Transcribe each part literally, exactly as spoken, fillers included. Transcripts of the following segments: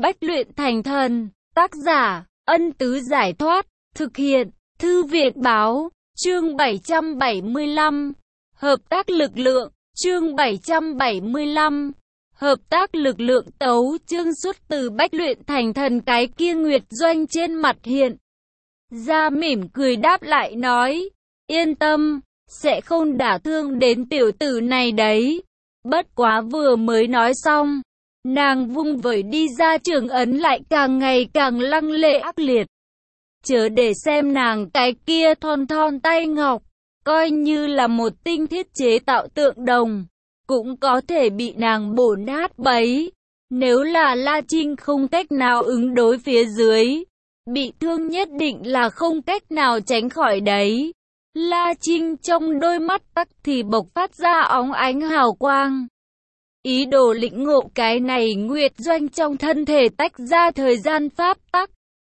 Bách luyện thành thần. Tác giả, Ân Tứ Giải Thoát. Thực hiện, Thư viện Báo. Chương bảy trăm bảy mươi lăm. Hợp tác lực lượng. Chương bảy trăm bảy mươi lăm. Hợp tác lực lượng. Tấu chương xuất từ Bách luyện thành thần. Cái kia Nguyệt Doanh trên mặt hiện ra mỉm cười đáp lại nói, yên tâm, sẽ không đả thương đến tiểu tử này đấy. Bất quá vừa mới nói xong, nàng vung vẩy đi ra trường ấn lại càng ngày càng lăng lệ ác liệt. Chớ để xem nàng cái kia thon thon tay ngọc, coi như là một tinh thiết chế tạo tượng đồng, cũng có thể bị nàng bổ nát bấy. Nếu là La Trinh không cách nào ứng đối phía dưới, bị thương nhất định là không cách nào tránh khỏi đấy. La Trinh trong đôi mắt tắc thì bộc phát ra óng ánh hào quang. Ý đồ lĩnh ngộ cái này Nguyệt Doanh trong thân thể tách ra thời gian pháp tắc.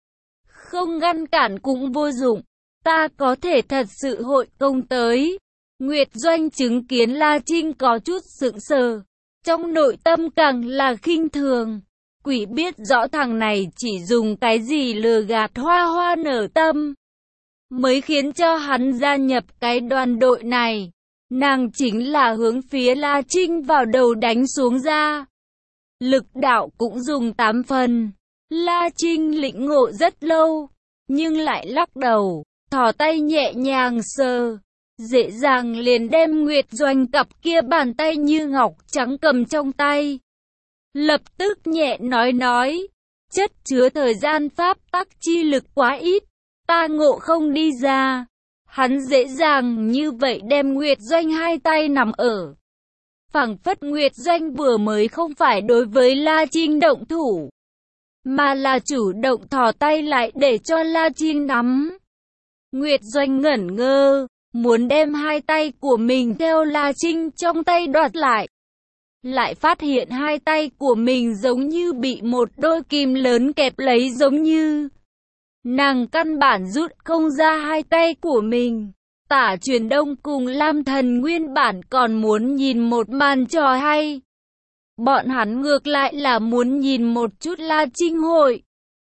Không ngăn cản cũng vô dụng, ta có thể thật sự hội công tới. Nguyệt Doanh chứng kiến La Trinh có chút sững sờ, trong nội tâm càng là khinh thường. Quỷ biết rõ thằng này chỉ dùng cái gì lừa gạt Hoa Hoa nở tâm, mới khiến cho hắn gia nhập cái đoàn đội này. Nàng chính là hướng phía La Trinh vào đầu đánh xuống ra. Lực đạo cũng dùng tám phần. La Trinh lĩnh ngộ rất lâu, nhưng lại lắc đầu, thò tay nhẹ nhàng sờ, dễ dàng liền đem Nguyệt Doanh cặp kia bàn tay như ngọc trắng cầm trong tay. Lập tức nhẹ nói nói, chất chứa thời gian pháp tắc chi lực quá ít, ta ngộ không đi ra. Hắn dễ dàng như vậy đem Nguyệt Doanh hai tay nằm ở. Phảng phất Nguyệt Doanh vừa mới không phải đối với La Trinh động thủ, mà là chủ động thò tay lại để cho La Trinh nắm. Nguyệt Doanh ngẩn ngơ, muốn đem hai tay của mình theo La Trinh trong tay đoạt lại. Lại phát hiện hai tay của mình giống như bị một đôi kim lớn kẹp lấy giống như. Nàng căn bản rút không ra hai tay của mình. Tả Truyền Đông cùng Lam Thần nguyên bản còn muốn nhìn một màn trò hay. Bọn hắn ngược lại là muốn nhìn một chút La Trinh hội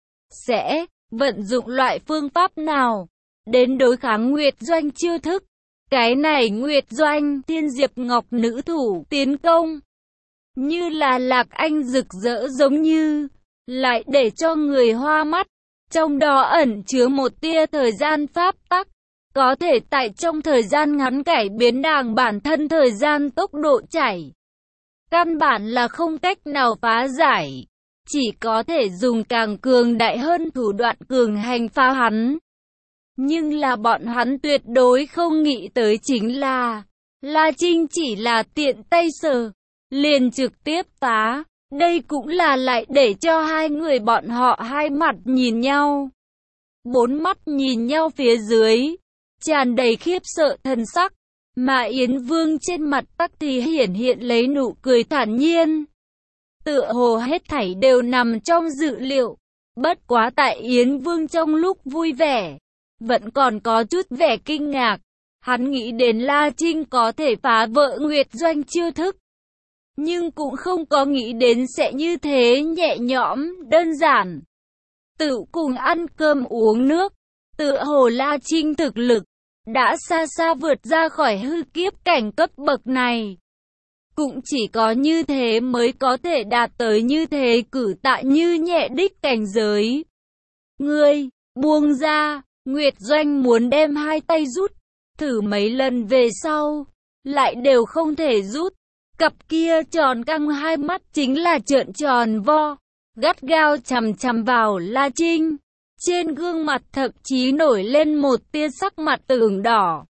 sẽ vận dụng loại phương pháp nào đến đối kháng Nguyệt Doanh chiêu thức. Cái này Nguyệt Doanh Thiên Diệp Ngọc nữ thủ tiến công, như là lạc anh rực rỡ giống như, lại để cho người hoa mắt. Trong đó ẩn chứa một tia thời gian pháp tắc, có thể tại trong thời gian ngắn cải biến nàng bản thân thời gian tốc độ chảy. Căn bản là không cách nào phá giải, chỉ có thể dùng càng cường đại hơn thủ đoạn cường hành phá hắn. Nhưng là bọn hắn tuyệt đối không nghĩ tới chính là, La Trinh chỉ là tiện tay sờ, liền trực tiếp phá. Đây cũng là lại để cho hai người bọn họ hai mặt nhìn nhau. Bốn mắt nhìn nhau phía dưới, tràn đầy khiếp sợ thần sắc, mà Yến Vương trên mặt tắc thì hiển hiện lấy nụ cười thản nhiên. Tựa hồ hết thảy đều nằm trong dự liệu, bất quá tại Yến Vương trong lúc vui vẻ, vẫn còn có chút vẻ kinh ngạc. Hắn nghĩ đến La Trinh có thể phá vỡ Nguyệt Doanh chiêu thức, nhưng cũng không có nghĩ đến sẽ như thế nhẹ nhõm, đơn giản. Tự cùng ăn cơm uống nước, tựa hồ La Trinh thực lực đã xa xa vượt ra khỏi hư kiếp cảnh cấp bậc này. Cũng chỉ có như thế mới có thể đạt tới như thế cử tạ như nhẹ đích cảnh giới. Ngươi, buông ra, Nguyệt Doanh muốn đem hai tay rút, thử mấy lần về sau, lại đều không thể rút. Cặp kia tròn căng hai mắt chính là trợn tròn vo, gắt gao chằm chằm vào La Trinh. Trên gương mặt thậm chí nổi lên một tia sắc mặt ửng đỏ.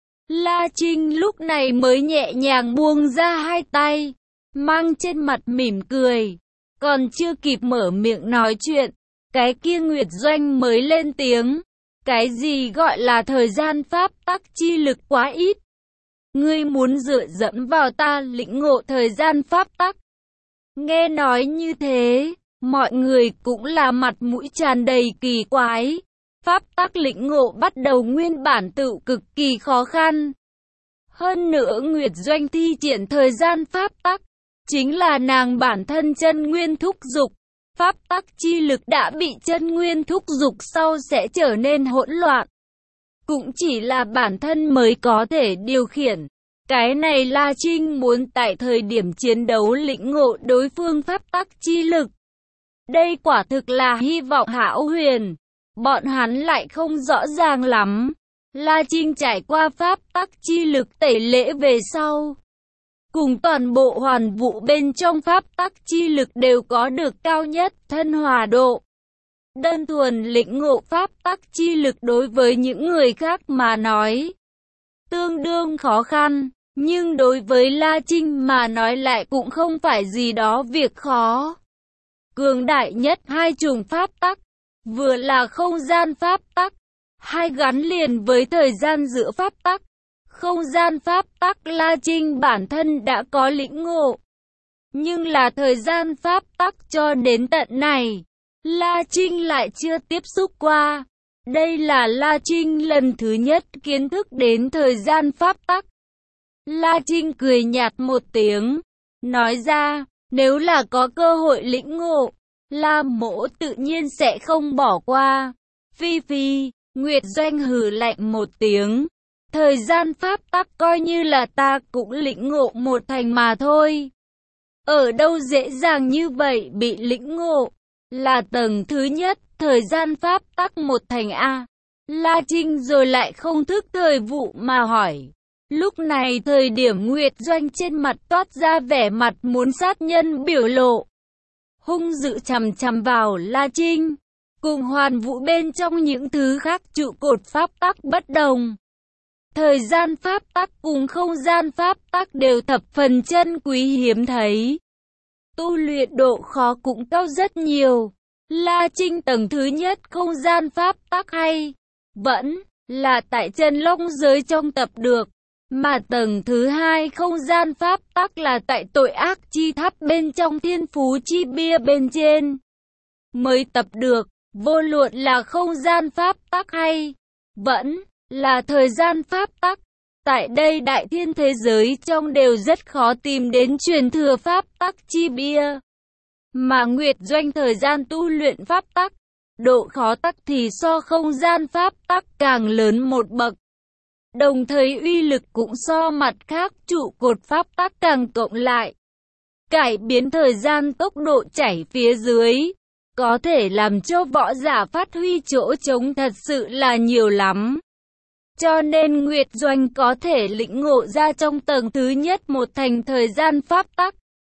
La Trinh lúc này mới nhẹ nhàng buông ra hai tay, mang trên mặt mỉm cười. Còn chưa kịp mở miệng nói chuyện, cái kia Nguyệt Doanh mới lên tiếng. Cái gì gọi là thời gian pháp tắc chi lực quá ít? Ngươi muốn dựa dẫm vào ta lĩnh ngộ thời gian pháp tắc. Nghe nói như thế, mọi người cũng là mặt mũi tràn đầy kỳ quái. Pháp tắc lĩnh ngộ bắt đầu nguyên bản tự cực kỳ khó khăn. Hơn nữa Nguyệt Doanh thi triển thời gian pháp tắc, chính là nàng bản thân chân nguyên thúc dục. pháp tắc chi lực đã bị chân nguyên thúc giục sau sẽ trở nên hỗn loạn. Cũng chỉ là bản thân mới có thể điều khiển. Cái này La Trinh muốn tại thời điểm chiến đấu lĩnh ngộ đối phương pháp tắc chi lực. Đây quả thực là hy vọng hão huyền. Bọn hắn lại không rõ ràng lắm. La Trinh trải qua pháp tắc chi lực tẩy lễ về sau, cùng toàn bộ hoàn vũ bên trong pháp tắc chi lực đều có được cao nhất thân hòa độ. Đơn thuần lĩnh ngộ pháp tắc chi lực đối với những người khác mà nói tương đương khó khăn, nhưng đối với La Trinh mà nói lại cũng không phải gì đó việc khó. Cường đại nhất hai chủng pháp tắc, vừa là không gian pháp tắc, hai gắn liền với thời gian giữa pháp tắc. Không gian pháp tắc La Trinh bản thân đã có lĩnh ngộ, nhưng là thời gian pháp tắc cho đến tận này, La Trinh lại chưa tiếp xúc qua. Đây là La Trinh lần thứ nhất kiến thức đến thời gian pháp tắc. La Trinh cười nhạt một tiếng, nói ra, nếu là có cơ hội lĩnh ngộ, La Mỗ tự nhiên sẽ không bỏ qua. Phi phi, Nguyệt Doanh hừ lạnh một tiếng. Thời gian pháp tắc coi như là ta cũng lĩnh ngộ một thành mà thôi. Ở đâu dễ dàng như vậy bị lĩnh ngộ, là tầng thứ nhất, thời gian pháp tắc một thành A. La Trinh rồi lại không thức thời vụ mà hỏi. Lúc này thời điểm Nguyệt Doanh trên mặt toát ra vẻ mặt muốn sát nhân biểu lộ. Hung dữ chằm chằm vào La Trinh, cùng hoàn vũ bên trong những thứ khác trụ cột pháp tắc bất đồng. Thời gian pháp tắc cùng không gian pháp tắc đều thập phần chân quý hiếm thấy. Tu luyện độ khó cũng cao rất nhiều. La Trinh tầng thứ nhất không gian pháp tắc hay vẫn là tại chân long giới trong tập được, mà tầng thứ hai không gian pháp tắc là tại tội ác chi tháp bên trong thiên phú chi bia bên trên mới tập được. Vô luận là không gian pháp tắc hay vẫn là thời gian pháp tắc, tại đây đại thiên thế giới trong đều rất khó tìm đến truyền thừa pháp tắc chi bia. Mà Nguyệt Doanh thời gian tu luyện pháp tắc, độ khó tắc thì so không gian pháp tắc càng lớn một bậc. Đồng thời uy lực cũng so mặt khác trụ cột pháp tắc càng cộng lại. Cải biến thời gian tốc độ chảy phía dưới, có thể làm cho võ giả phát huy chỗ trống thật sự là nhiều lắm. Cho nên Nguyệt Doanh có thể lĩnh ngộ ra trong tầng thứ nhất một thành thời gian pháp tắc,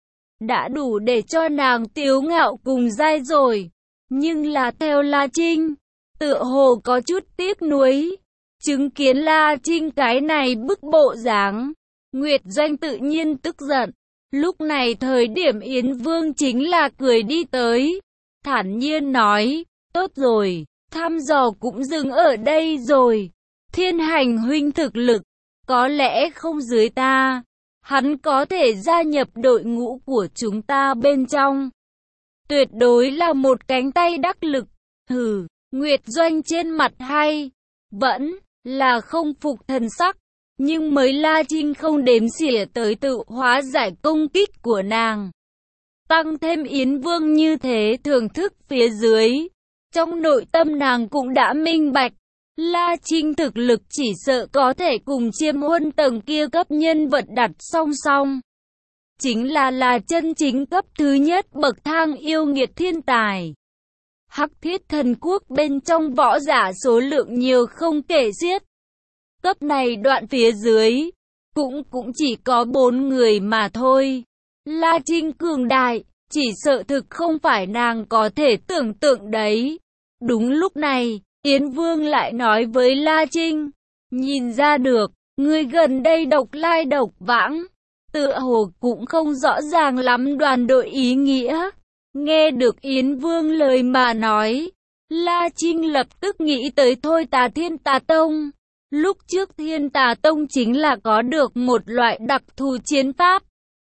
đã đủ để cho nàng tiếu ngạo cùng giai rồi. Nhưng là theo La Trinh, tựa hồ có chút tiếc nuối. Chứng kiến La Trinh cái này bức bộ dáng, Nguyệt Doanh tự nhiên tức giận. Lúc này thời điểm Yến Vương chính là cười đi tới, thản nhiên nói, tốt rồi, thăm dò cũng dừng ở đây rồi. Thiên Hành huynh thực lực, có lẽ không dưới ta, hắn có thể gia nhập đội ngũ của chúng ta bên trong. Tuyệt đối là một cánh tay đắc lực. Hừ, Nguyệt Doanh trên mặt hay vẫn là không phục thần sắc, nhưng mới La Trinh không đếm xỉa tới tự hóa giải công kích của nàng. Tăng thêm Yến Vương như thế thưởng thức phía dưới, trong nội tâm nàng cũng đã minh bạch, La Trinh thực lực chỉ sợ có thể cùng Chiêm Huân tầng kia cấp nhân vật đặt song song. Chính là là chân chính cấp thứ nhất bậc thang yêu nghiệt thiên tài. Hắc Thiết Thần Quốc bên trong võ giả số lượng nhiều không kể xiết. Cấp này đoạn phía dưới, cũng cũng chỉ có bốn người mà thôi. La Trinh cường đại, chỉ sợ thực không phải nàng có thể tưởng tượng đấy. Đúng lúc này, Yến Vương lại nói với La Trinh, nhìn ra được, người gần đây độc lai độc vãng, tựa hồ cũng không rõ ràng lắm đoàn đội ý nghĩa. Nghe được Yến Vương lời mà nói, La Trinh lập tức nghĩ tới Thôi Tà Thiên Tà Tông. Lúc trước Thiên Tà Tông chính là có được một loại đặc thù chiến pháp,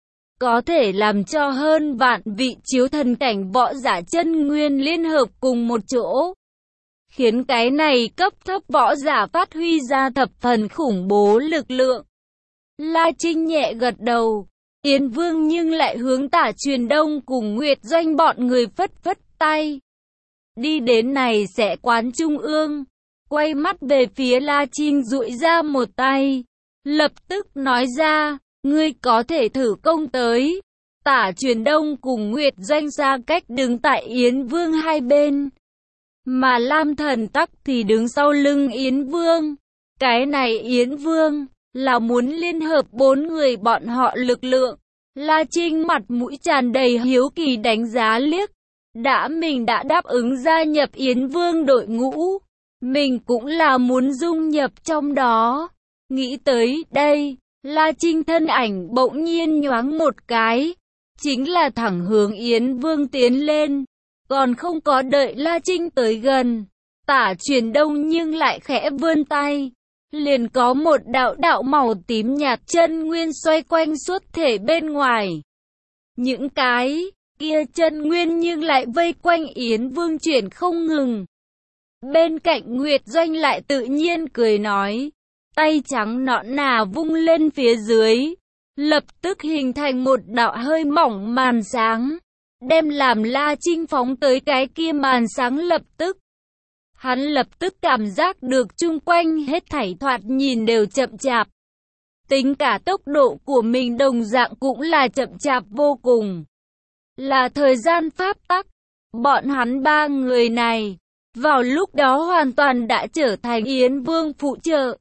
có thể làm cho hơn vạn vị chiếu thần cảnh võ giả chân nguyên liên hợp cùng một chỗ, khiến cái này cấp thấp võ giả phát huy ra thập phần khủng bố lực lượng. La Trinh nhẹ gật đầu, Yến Vương nhưng lại hướng Tả Truyền Đông cùng Nguyệt Doanh bọn người phất phất tay. Đi đến này sẽ quán trung ương. Quay mắt về phía La Trinh duỗi ra một tay. Lập tức nói ra, ngươi có thể thử công tới. Tả Truyền Đông cùng Nguyệt Doanh xa cách đứng tại Yến Vương hai bên. Mà Lam Thần Tắc thì đứng sau lưng Yến Vương. Cái này Yến Vương là muốn liên hợp bốn người bọn họ lực lượng. La Trinh mặt mũi tràn đầy hiếu kỳ đánh giá liếc. Đã mình đã đáp ứng gia nhập Yến Vương đội ngũ. Mình cũng là muốn dung nhập trong đó. Nghĩ tới đây, La Trinh thân ảnh bỗng nhiên nhoáng một cái. Chính là thẳng hướng Yến Vương tiến lên. Còn không có đợi La Trinh tới gần. Tả Truyền Đông nhưng lại khẽ vươn tay. Liền có một đạo đạo màu tím nhạt chân nguyên xoay quanh suốt thể bên ngoài. Những cái kia chân nguyên nhưng lại vây quanh Yến Vương chuyển không ngừng. Bên cạnh Nguyệt Doanh lại tự nhiên cười nói. Tay trắng nõn nà vung lên phía dưới. Lập tức hình thành một đạo hơi mỏng màn sáng. Đem làm La Trinh phóng tới cái kia màn sáng lập tức. Hắn lập tức cảm giác được chung quanh hết thảy thoạt nhìn đều chậm chạp. Tính cả tốc độ của mình đồng dạng cũng là chậm chạp vô cùng. Là thời gian pháp tắc. Bọn hắn ba người này, vào lúc đó hoàn toàn đã trở thành Yến Vương phụ trợ.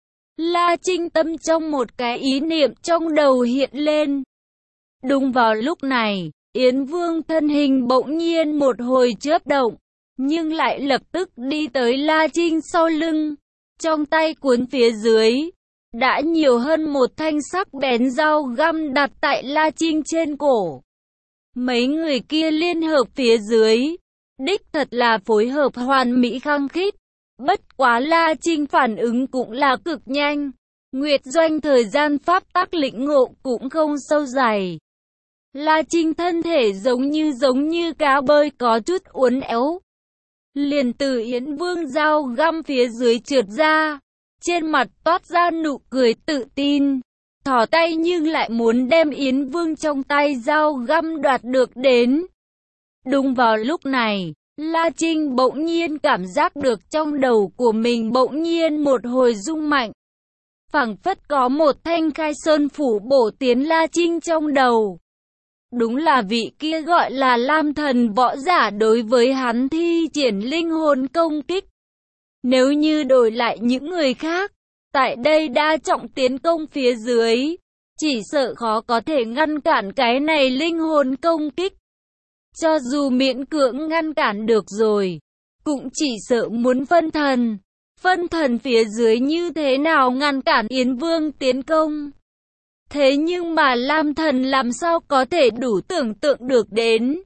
La Trinh tâm trong một cái ý niệm trong đầu hiện lên. Đúng vào lúc này, Yến Vương thân hình bỗng nhiên một hồi chớp động, nhưng lại lập tức đi tới La Trinh sau lưng. Trong tay cuốn phía dưới, đã nhiều hơn một thanh sắc bén dao găm đặt tại La Trinh trên cổ. Mấy người kia liên hợp phía dưới, đích thật là phối hợp hoàn mỹ khăng khít. Bất quá La Trinh phản ứng cũng là cực nhanh. Nguyệt Doanh thời gian pháp tắc lĩnh ngộ cũng không sâu dày. La Trinh thân thể giống như giống như cá bơi có chút uốn éo. Liền từ Yến Vương dao găm phía dưới trượt ra. Trên mặt toát ra nụ cười tự tin. Thỏ tay nhưng lại muốn đem Yến Vương trong tay dao găm đoạt được đến. Đúng vào lúc này, La Trinh bỗng nhiên cảm giác được trong đầu của mình bỗng nhiên một hồi rung mạnh. Phảng phất có một thanh khai sơn phủ bổ tiến La Trinh trong đầu. Đúng là vị kia gọi là Lam Thần võ giả đối với hắn thi triển linh hồn công kích. Nếu như đổi lại những người khác, tại đây đa trọng tiến công phía dưới, chỉ sợ khó có thể ngăn cản cái này linh hồn công kích. Cho dù miễn cưỡng ngăn cản được rồi, cũng chỉ sợ muốn phân thần. Phân thần phía dưới như thế nào ngăn cản Yến Vương tiến công. Thế nhưng mà Lam Thần làm sao có thể đủ tưởng tượng được đến.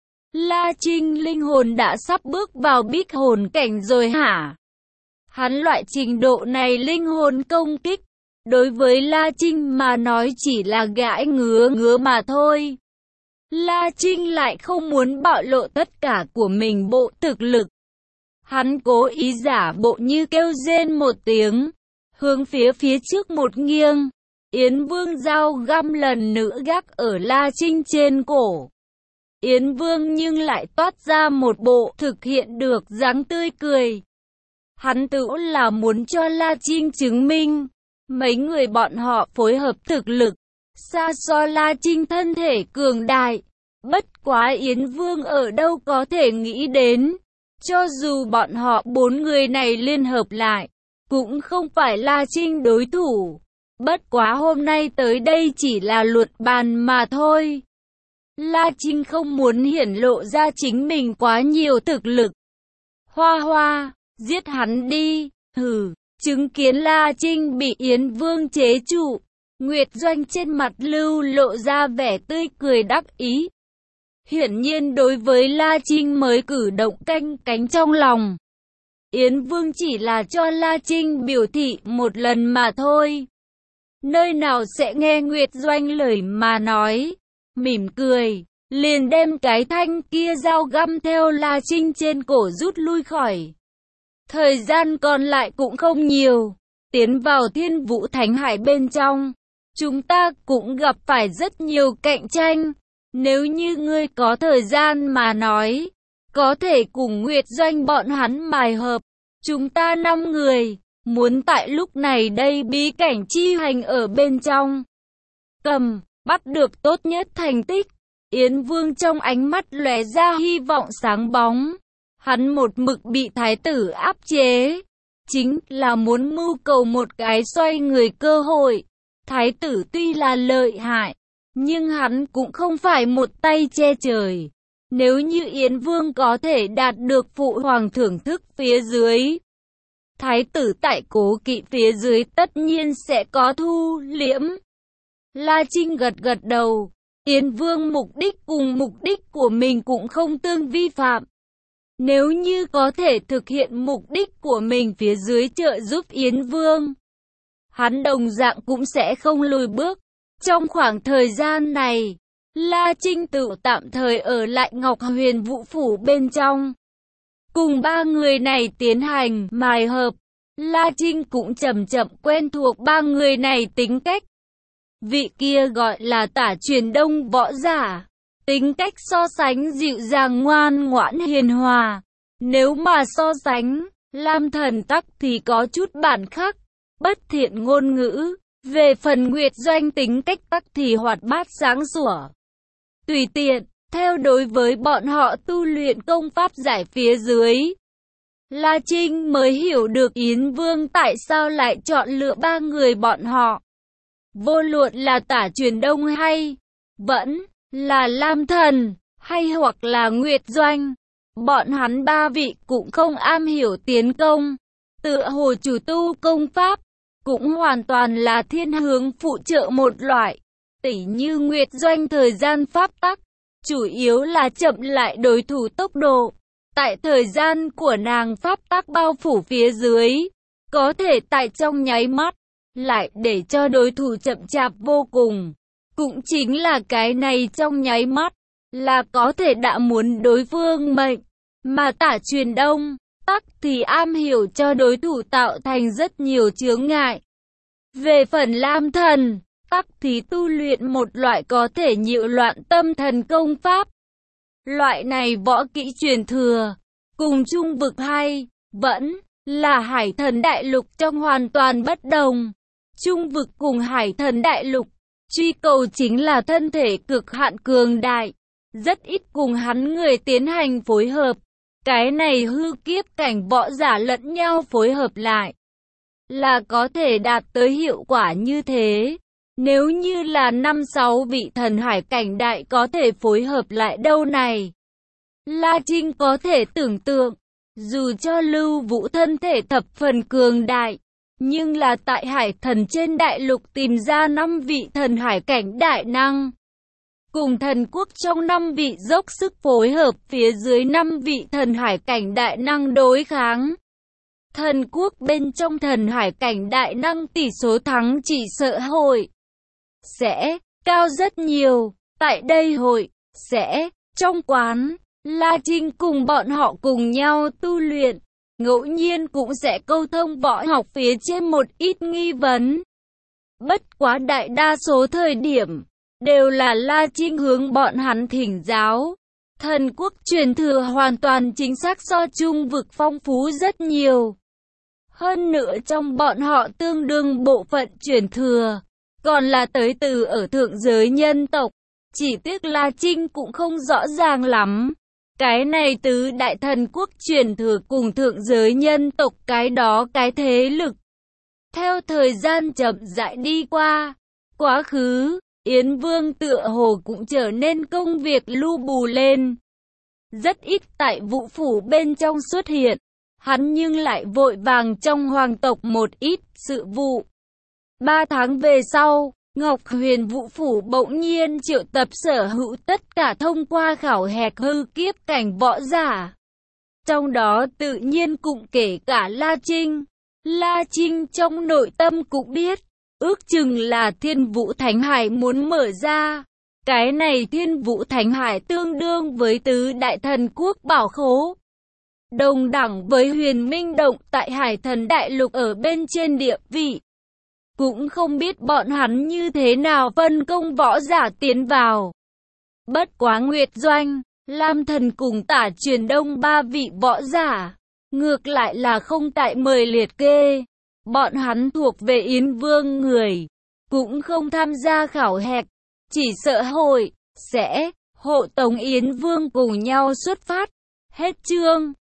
La Trinh linh hồn đã sắp bước vào bích hồn cảnh rồi hả? Hắn loại trình độ này linh hồn công kích, đối với La Trinh mà nói chỉ là gãi ngứa ngứa mà thôi. La Trinh lại không muốn bạo lộ tất cả của mình bộ thực lực. Hắn cố ý giả bộ như kêu rên một tiếng, hướng phía phía trước một nghiêng. Yến Vương dao găm lần nữa gác ở La Trinh trên cổ. Yến Vương nhưng lại toát ra một bộ thực hiện được dáng tươi cười. Hắn tự là muốn cho La Trinh chứng minh, mấy người bọn họ phối hợp thực lực, xa so La Trinh thân thể cường đại. Bất quá Yến Vương ở đâu có thể nghĩ đến, cho dù bọn họ bốn người này liên hợp lại, cũng không phải La Trinh đối thủ. Bất quá hôm nay tới đây chỉ là luận bàn mà thôi. La Trinh không muốn hiển lộ ra chính mình quá nhiều thực lực. Hoa Hoa, giết hắn đi, hừ, chứng kiến La Trinh bị Yến Vương chế trụ. Nguyệt Doanh trên mặt lưu lộ ra vẻ tươi cười đắc ý. Hiển nhiên đối với La Trinh mới cử động canh cánh trong lòng. Yến Vương chỉ là cho La Trinh biểu thị một lần mà thôi. Nơi nào sẽ nghe Nguyệt Doanh lời mà nói. Mỉm cười, liền đem cái thanh kia dao găm theo La Trinh trên cổ rút lui khỏi. Thời gian còn lại cũng không nhiều. Tiến vào Thiên Vũ Thánh Hải bên trong, chúng ta cũng gặp phải rất nhiều cạnh tranh. Nếu như ngươi có thời gian mà nói, có thể cùng Nguyệt Doanh bọn hắn mài hợp. Chúng ta năm người, muốn tại lúc này đây bí cảnh chi hành ở bên trong. Cầm, bắt được tốt nhất thành tích. Yến Vương trong ánh mắt lóe ra hy vọng sáng bóng. Hắn một mực bị thái tử áp chế. Chính là muốn mưu cầu một cái xoay người cơ hội. Thái tử tuy là lợi hại, nhưng hắn cũng không phải một tay che trời. Nếu như Yến Vương có thể đạt được phụ hoàng thưởng thức phía dưới, thái tử tại cố kỵ phía dưới tất nhiên sẽ có thu liễm. La Trinh gật gật đầu. Yến Vương mục đích cùng mục đích của mình cũng không tương vi phạm. Nếu như có thể thực hiện mục đích của mình phía dưới trợ giúp Yến Vương, hắn đồng dạng cũng sẽ không lùi bước. Trong khoảng thời gian này, La Trinh tự tạm thời ở lại Ngọc Huyền Vũ Phủ bên trong. Cùng ba người này tiến hành mài hợp, La Trinh cũng chậm chậm quen thuộc ba người này tính cách. Vị kia gọi là Tả Truyền Đông võ giả, tính cách so sánh dịu dàng ngoan ngoãn hiền hòa. Nếu mà so sánh, Lam Thần Tắc thì có chút bản khắc, bất thiện ngôn ngữ. Về phần Nguyệt Doanh tính cách Tắc thì hoạt bát sáng sủa, tùy tiện. Theo đối với bọn họ tu luyện công pháp giải phía dưới, La Trinh mới hiểu được Yến Vương tại sao lại chọn lựa ba người bọn họ. Vô luận là Tả Truyền Đông hay vẫn là Lam Thần hay hoặc là Nguyệt Doanh, bọn hắn ba vị cũng không am hiểu tiến công, tựa hồ chủ tu công pháp, cũng hoàn toàn là thiên hướng phụ trợ một loại. Tỉ như Nguyệt Doanh thời gian pháp tắc, chủ yếu là chậm lại đối thủ tốc độ. Tại thời gian của nàng pháp tắc bao phủ phía dưới, có thể tại trong nháy mắt, lại để cho đối thủ chậm chạp vô cùng. Cũng chính là cái này trong nháy mắt, là có thể đã muốn đối phương mệnh. Mà Tả Truyền Đông, Tắc thì am hiểu cho đối thủ tạo thành rất nhiều chướng ngại. Về phần Lam Thần, Tắc thì tu luyện một loại có thể nhiễu loạn tâm thần công pháp. Loại này võ kỹ truyền thừa, cùng Trung Vực hay vẫn là Hải Thần Đại Lục trong hoàn toàn bất đồng. Trung Vực cùng Hải Thần Đại Lục, truy cầu chính là thân thể cực hạn cường đại, rất ít cùng hắn người tiến hành phối hợp. Cái này hư kiếp cảnh võ giả lẫn nhau phối hợp lại, là có thể đạt tới hiệu quả như thế. Nếu như là năm sáu vị thần hải cảnh đại có thể phối hợp lại đâu này, La Trinh có thể tưởng tượng, dù cho Lưu Vũ thân thể thập phần cường đại, nhưng là tại Hải Thần trên đại lục tìm ra năm vị thần hải cảnh đại năng, cùng thần quốc trong năm vị dốc sức phối hợp phía dưới năm vị thần hải cảnh đại năng đối kháng. Thần quốc bên trong thần hải cảnh đại năng tỷ số thắng chỉ sợ hội sẽ cao rất nhiều. Tại đây hội sẽ trong quán, La Trinh cùng bọn họ cùng nhau tu luyện, ngẫu nhiên cũng sẽ câu thông võ học phía trên một ít nghi vấn. Bất quá đại đa số thời điểm, đều là La Trinh hướng bọn hắn thỉnh giáo. Thần quốc truyền thừa hoàn toàn chính xác so Trung Vực phong phú rất nhiều. Hơn nữa trong bọn họ tương đương bộ phận truyền thừa, còn là tới từ ở thượng giới nhân tộc. Chỉ tiếc La Trinh cũng không rõ ràng lắm. Cái này tứ đại thần quốc truyền thừa cùng thượng giới nhân tộc cái đó cái thế lực. Theo thời gian chậm rãi đi qua, quá khứ, Yến Vương tựa hồ cũng trở nên công việc lu bù lên. Rất ít tại Vũ Phủ bên trong xuất hiện, hắn nhưng lại vội vàng trong hoàng tộc một ít sự vụ. Ba tháng về sau, Ngọc Huyền Vũ Phủ bỗng nhiên triệu tập sở hữu tất cả thông qua khảo hạch hư kiếp cảnh võ giả. Trong đó tự nhiên cũng kể cả La Trinh. La Trinh trong nội tâm cũng biết, ước chừng là Thiên Vũ Thánh Hải muốn mở ra. Cái này Thiên Vũ Thánh Hải tương đương với tứ đại thần quốc bảo khố, đồng đẳng với Huyền Minh Động tại Hải Thần Đại Lục ở bên trên địa vị. Cũng không biết bọn hắn như thế nào phân công võ giả tiến vào. Bất quá Nguyệt Doanh, Lam Thần cùng Tả Truyền Đông ba vị võ giả, ngược lại là không tại mời liệt kê. Bọn hắn thuộc về Yến Vương người, cũng không tham gia khảo hạch, chỉ sợ hội sẽ hộ tống Yến Vương cùng nhau xuất phát. Hết chương.